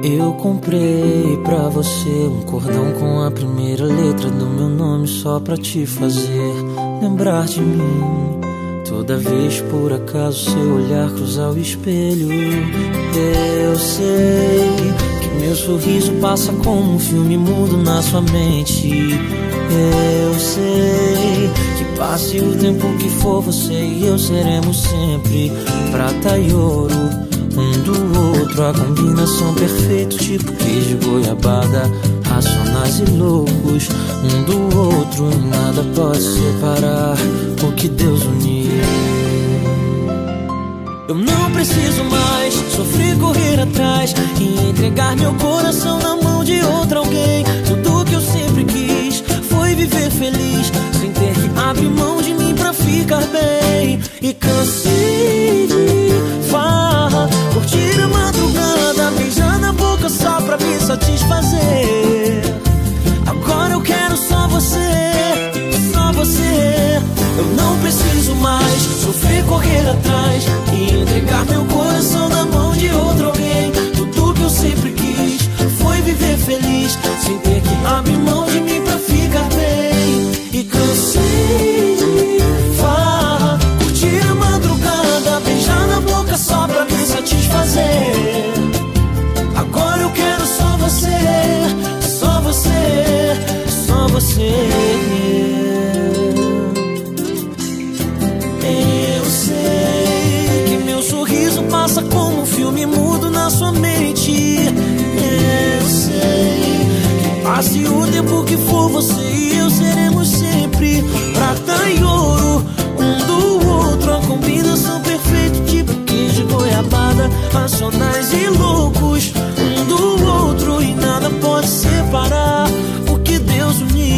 Eu comprei pra você um cordão com a primeira letra do meu nome, só pra te fazer lembrar de mim. Toda vez por acaso seu olhar cruzar o espelho, eu sei que meu sorriso passa como um filme mudo na sua mente. Eu sei que passe o tempo que for, você e eu seremos sempre prata e ouro um do outro, a combinação perfeita, tipo queijo e goiabada, racionais e loucos um do outro, e nada pode separar o que Deus uniu. Eu não preciso mais sofrer, correr atrás e entregar meu coração na mão de outro alguém. Tudo que eu sempre quis foi viver feliz, sem ter que abrir mão de mim pra ficar bem. E cansei de farra, curtir a madrugada, beijar na boca só pra me satisfazer. Agora eu quero só você, só você. Eu não preciso mais sofrer, correr atrás e entregar meu coração na mão de outro alguém. Tudo que eu sempre quis foi viver feliz, sem ter que abrir mão de mim pra ficar bem. E cansei de farra, curtir a madrugada, beijar na boca só pra me satisfazer. Agora eu quero só você, só você, só você. Eu sei que meu sorriso passa como um filme mudo na sua mente. Eu sei que passe o tempo que for, você e eu seremos sempre prata e ouro um do outro, a combinação perfeita, tipo queijo e goiabada, racionais e loucos um do outro, e nada pode separar o que Deus uniu.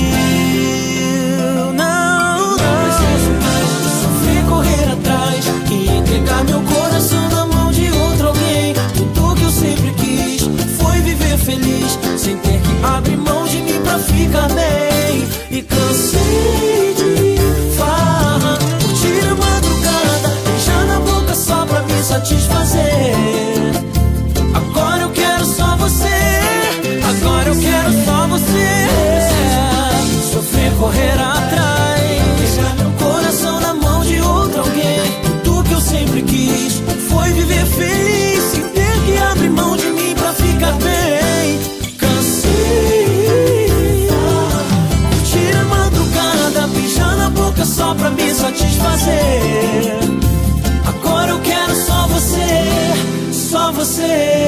Correr atrás e entregar meu coração na mão de outro alguém. Tudo que eu sempre quis foi viver feliz, sem ter que abrir mão de mim pra ficar bem. E cansei de farra, curtir a madrugada, beijar na boca só pra me satisfazer. Agora eu quero só você, agora eu quero só você. Sofrer, correr atrás, deixar meu coração na mão de outro alguém. Tudo que eu sempre quis foi viver feliz, sem ter que abrir mão de mim pra ficar bem. Cansei, curtir a madrugada, beijar na boca só pra me satisfazer. Agora eu quero só você, só você,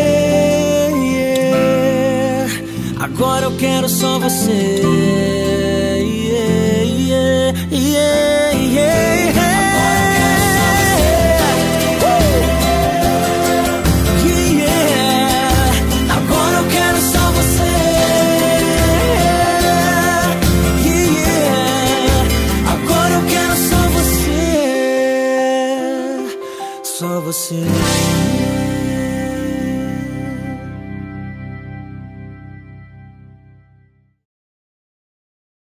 yeah. Agora eu quero só você, yeah, yeah, yeah, yeah. Só você.